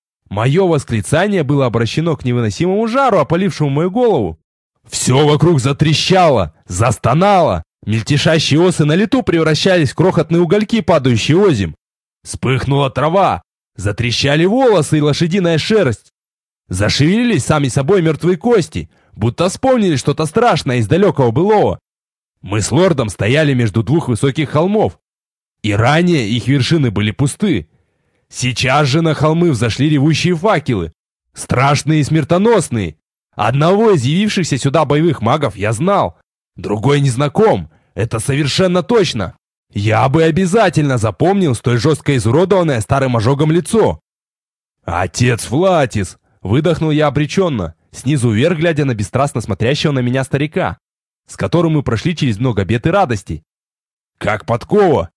Мое восклицание было обращено к невыносимому жару, опалившему мою голову. Все вокруг затрещало, застонало. Мельтешащие осы на лету превращались в крохотные угольки, падающие озимь. Вспыхнула трава. Затрещали волосы и лошадиная шерсть. Зашевелились сами собой мертвые кости, будто вспомнили что-то страшное из далекого былого. Мы с лордом стояли между двух высоких холмов, и ранее их вершины были пусты. Сейчас же на холмы взошли ревущие факелы, страшные и смертоносные. Одного из явившихся сюда боевых магов я знал, другой не знаком, это совершенно точно. Я бы обязательно запомнил столь жестко изуродованное старым ожогом лицо. «Отец Флатис!» — выдохнул я обреченно, снизу вверх глядя на бесстрастно смотрящего на меня старика, с которым мы прошли через много бед и радостей. «Как подкова!»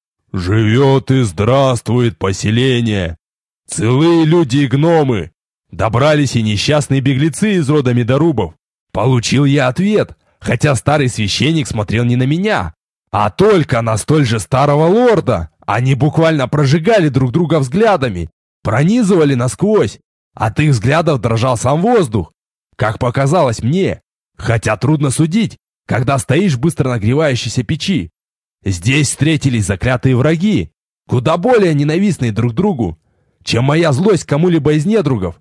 «Живет и здравствует поселение! Целые люди и гномы! Добрались и несчастные беглецы из рода Медорубов!» Получил я ответ, хотя старый священник смотрел не на меня, а только на столь же старого лорда. Они буквально прожигали друг друга взглядами, пронизывали насквозь. От их взглядов дрожал сам воздух, как показалось мне, хотя трудно судить, когда стоишь в быстро нагревающейся печи. Здесь встретились заклятые враги, куда более ненавистные друг другу, чем моя злость к кому-либо из недругов.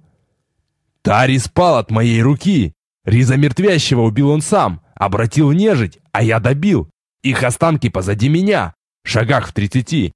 Тари спал от моей руки. Риза мертвящего убил он сам, обратил в нежить, а я добил. Их останки позади меня, в шагах в тридцати.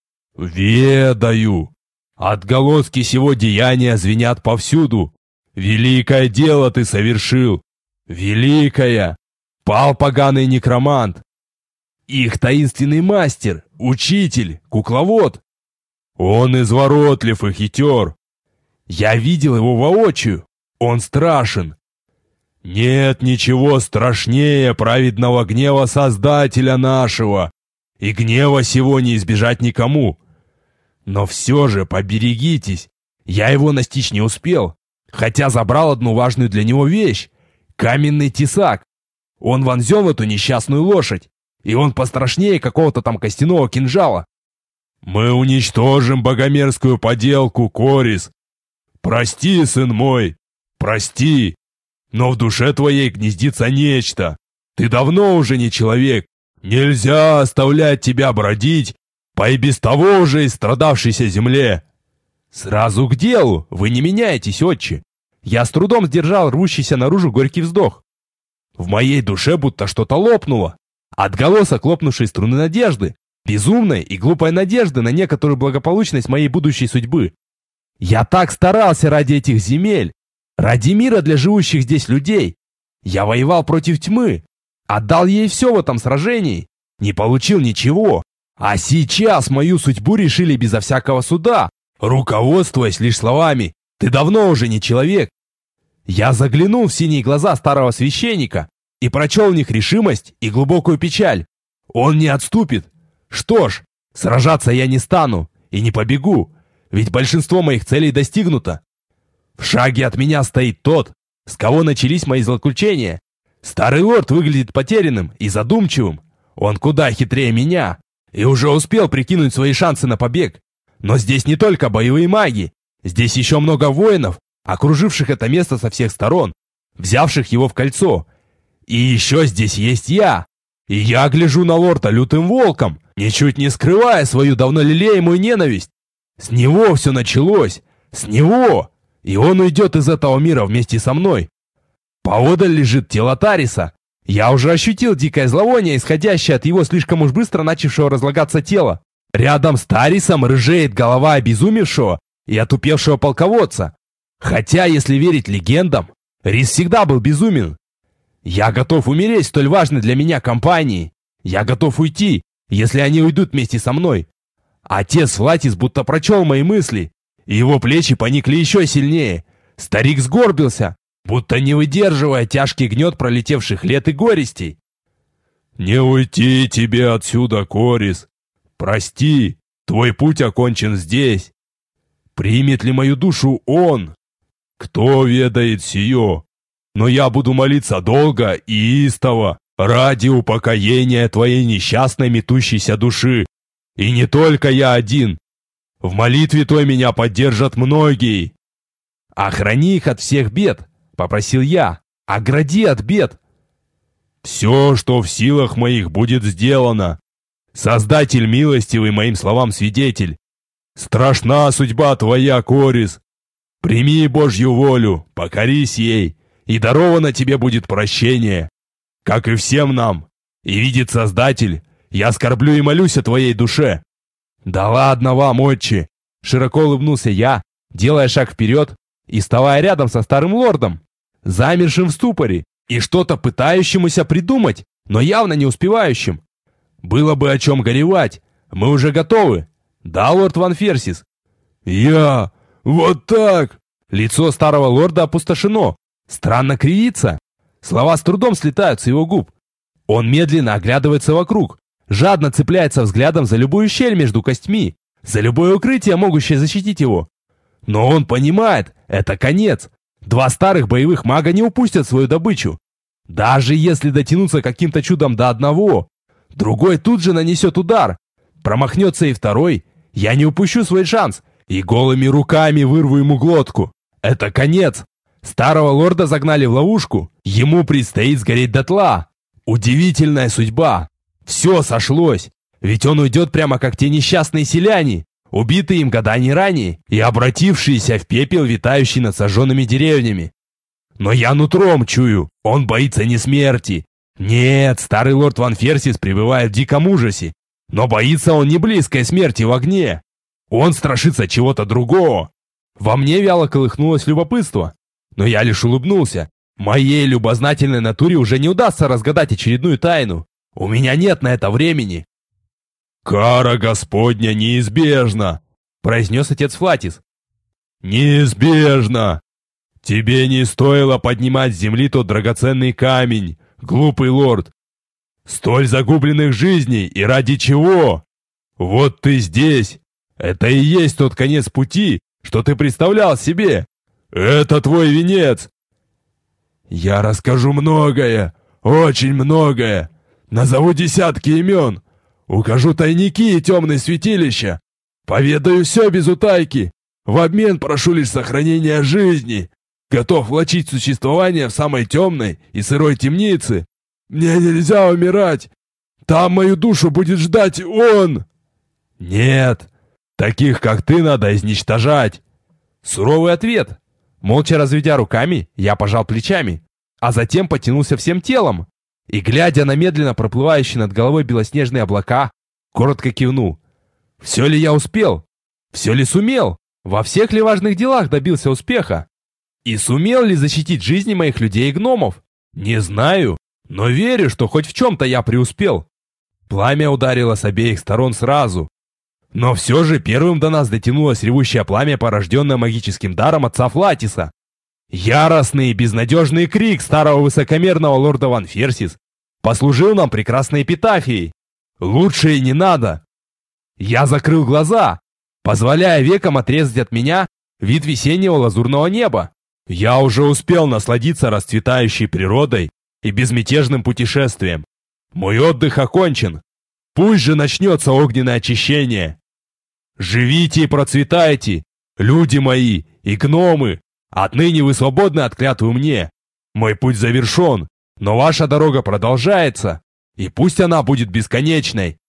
«Ведаю! Отголоски сего деяния звенят повсюду. Великое дело ты совершил! Великое! Пал поганый некромант! Их таинственный мастер, учитель, кукловод. Он изворотлив и хитер. Я видел его воочию. Он страшен. Нет ничего страшнее праведного гнева Создателя нашего, и гнева сего не избежать никому. Но все же поберегитесь. Я его настичь не успел, хотя забрал одну важную для него вещь — каменный тесак. Он вонзен в эту несчастную лошадь, и он пострашнее какого-то там костяного кинжала. Мы уничтожим богомерзкую поделку, Корис. Прости, сын мой, прости. Но в душе твоей гнездится нечто. Ты давно уже не человек. Нельзя оставлять тебя бродить по и без того уже истрадавшейся земле. Сразу к делу, вы не меняетесь, отче. Я с трудом сдержал рвущийся наружу горький вздох. В моей душе будто что-то лопнуло. Отголосок лопнувшей струны надежды. Безумной и глупой надежды на некоторую благополучность моей будущей судьбы. Я так старался ради этих земель. Ради мира для живущих здесь людей. Я воевал против тьмы. Отдал ей все в этом сражении. Не получил ничего. А сейчас мою судьбу решили безо всякого суда, руководствуясь лишь словами «Ты давно уже не человек». Я заглянул в синие глаза старого священника и прочел в них решимость и глубокую печаль. Он не отступит. Что ж, сражаться я не стану и не побегу, ведь большинство моих целей достигнуто. В шаге от меня стоит тот, с кого начались мои злоключения. Старый лорд выглядит потерянным и задумчивым. Он куда хитрее меня и уже успел прикинуть свои шансы на побег. Но здесь не только боевые маги. Здесь еще много воинов, окруживших это место со всех сторон, взявших его в кольцо. И еще здесь есть я. И я гляжу на лорда лютым волком, ничуть не скрывая свою давно лелеемую ненависть. С него все началось. С него. И он уйдет из этого мира вместе со мной. Поодаль лежит тело Тариса. Я уже ощутил дикое зловоние, исходящее от его слишком уж быстро начавшего разлагаться тела. Рядом с Тарисом рыжеет голова обезумевшего и отупевшего полководца. Хотя, если верить легендам, Рис всегда был безумен. Я готов умереть в столь важной для меня компании. Я готов уйти, если они уйдут вместе со мной. Отец Флатис будто прочел мои мысли, и его плечи поникли еще сильнее. Старик сгорбился, будто не выдерживая тяжкий гнет пролетевших лет и горестей. «Не уйти тебе отсюда, Корис! Прости, твой путь окончен здесь. Примет ли мою душу он? Кто ведает сие? Но я буду молиться долго и истово ради упокоения твоей несчастной метущейся души. И не только я один. В молитве той меня поддержат многие». «Охрани их от всех бед», — попросил я. «Огради от бед». «Все, что в силах моих, будет сделано. Создатель милостивый моим словам свидетель. Страшна судьба твоя, Корис. Прими Божью волю, покорись ей, и даровано тебе будет прощение, как и всем нам. И видит Создатель, я скорблю и молюсь о твоей душе». «Да ладно вам, отче!» — широко улыбнулся я, делая шаг вперед и вставая рядом со старым лордом, замершим в ступоре и что-то пытающемуся придумать, но явно не успевающим. «Было бы о чем горевать. Мы уже готовы. Да, лорд Ван Ферсис?» «Я... вот так!» Лицо старого лорда опустошено. Странно кривится. Слова с трудом слетают с его губ. Он медленно оглядывается вокруг, жадно цепляется взглядом за любую щель между костьми, за любое укрытие, могущее защитить его. Но он понимает, это конец. Два старых боевых мага не упустят свою добычу. Даже если дотянуться каким-то чудом до одного, другой тут же нанесет удар. Промахнется и второй. Я не упущу свой шанс и голыми руками вырву ему глотку. Это конец. Старого лорда загнали в ловушку. Ему предстоит сгореть дотла. Удивительная судьба. Все сошлось. Ведь он уйдет прямо как те несчастные селяне, убитые им года не ранее и обратившиеся в пепел, витающий над сожженными деревнями. Но я нутром чую, он боится не смерти. Нет, старый лорд Ван Ферсис пребывает в диком ужасе. Но боится он не близкой смерти в огне. Он страшится чего-то другого. Во мне вяло колыхнулось любопытство. Но я лишь улыбнулся. Моей любознательной натуре уже не удастся разгадать очередную тайну. У меня нет на это времени. «Кара Господня неизбежна», — произнес отец Флатис. «Неизбежно! Тебе не стоило поднимать с земли тот драгоценный камень, глупый лорд. Столь загубленных жизней и ради чего? Вот ты здесь. Это и есть тот конец пути, что ты представлял себе. Это твой венец. Я расскажу многое, очень многое. Назову десятки имен. Укажу тайники и темные святилища. Поведаю все без утайки. В обмен прошу лишь сохранения жизни. Готов влачить существование в самой темной и сырой темнице. Мне нельзя умирать. Там мою душу будет ждать он. Нет, таких, как ты, надо изничтожать. Суровый ответ. Молча разведя руками, я пожал плечами, а затем потянулся всем телом и, глядя на медленно проплывающие над головой белоснежные облака, коротко кивнул. Все ли я успел? Все ли сумел? Во всех ли важных делах добился успеха? И сумел ли защитить жизни моих людей и гномов? Не знаю, но верю, что хоть в чем-то я преуспел. Пламя ударило с обеих сторон сразу. Но все же первым до нас дотянулось ревущее пламя, порожденное магическим даром отца Флатиса. Яростный и безнадежный крик старого высокомерного лорда Ван Ферсис послужил нам прекрасной эпитафией. Лучше и не надо. Я закрыл глаза, позволяя векам отрезать от меня вид весеннего лазурного неба. Я уже успел насладиться расцветающей природой и безмятежным путешествием. Мой отдых окончен. Пусть же начнется огненное очищение. Живите и процветайте, люди мои и гномы. Отныне вы свободны от клятвы мне. Мой путь завершен, но ваша дорога продолжается, и пусть она будет бесконечной.